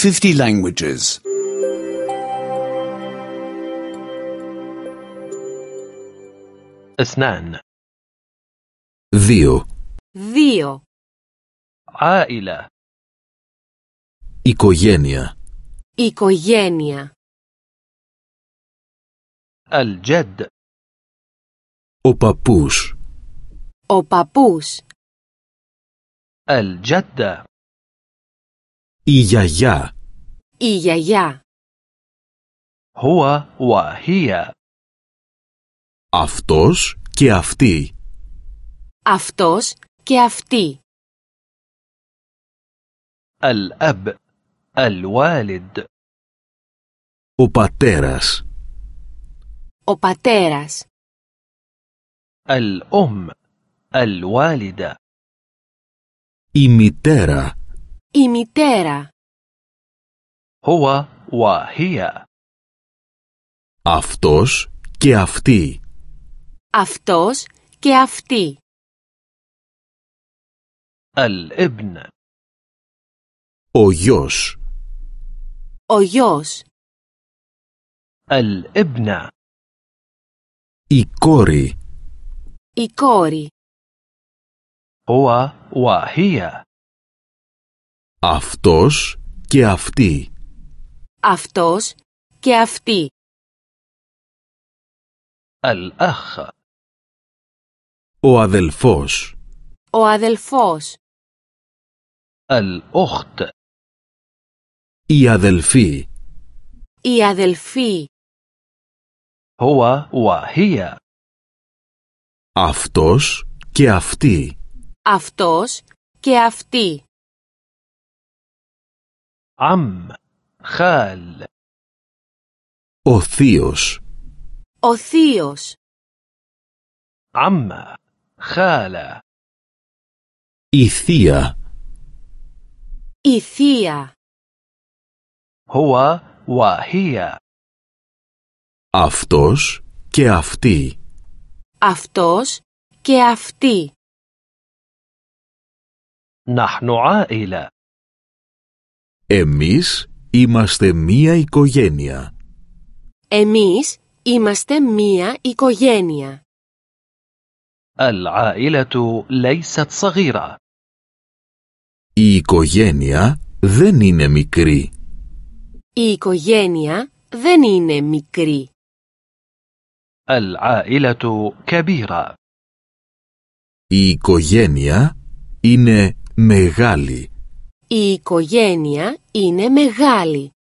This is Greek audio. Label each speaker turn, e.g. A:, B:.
A: 50 languages.
B: 2
C: 2.
D: 2.
B: عائلة
C: Οικογένεια.
D: Οικογένεια.
B: الجد
C: Ο παππούς.
D: Ο παππούς.
B: الجدة
C: Η γιαγιά.
D: Η γιαγιά.
B: هو وهي
C: Αυτός και αυτή.
D: Αυτός και αυτή.
B: الأب الوالد
C: Ο πατέρας.
D: Ο πατέρας.
B: الأم الوالدة
C: Η μητέρα.
D: Η μητέρα.
B: هو وهي
C: Αυτός και αυτή.
D: Αυτός και αυτή.
B: الابن
C: Ο γιος.
D: Ο γιος.
B: الابنة
C: Η κόρη.
D: Η κόρη.
B: هو وهي
C: Αυτός και αυτή.
D: Αυτός και αυτή.
B: الأخ
C: Ο αδελφός.
D: Ο αδελφός.
B: الأخت
C: Η αδελφή.
D: Η αδελφή.
B: هو وهي
C: Αυτός και αυτή.
D: Αυτός και αυτή.
B: عم خال
C: Ο θείος.
D: Ο θείος.
B: عمة خالة
C: Η θεία.
D: Η θεία.
B: هو وهي
C: Αυτός και αυτή.
D: Αυτός και αυτή.
B: نحن عائلة
C: Εμείς είμαστε μία οικογένεια.
D: Εμείς είμαστε μία οικογένεια.
B: العائلة ليست صغيرة
C: Η οικογένεια δεν είναι μικρή.
D: Η οικογένεια δεν είναι μικρή.
B: العائلة كبيرة
C: Η οικογένεια είναι μεγάλη.
D: Η οικογένεια είναι μεγάλη.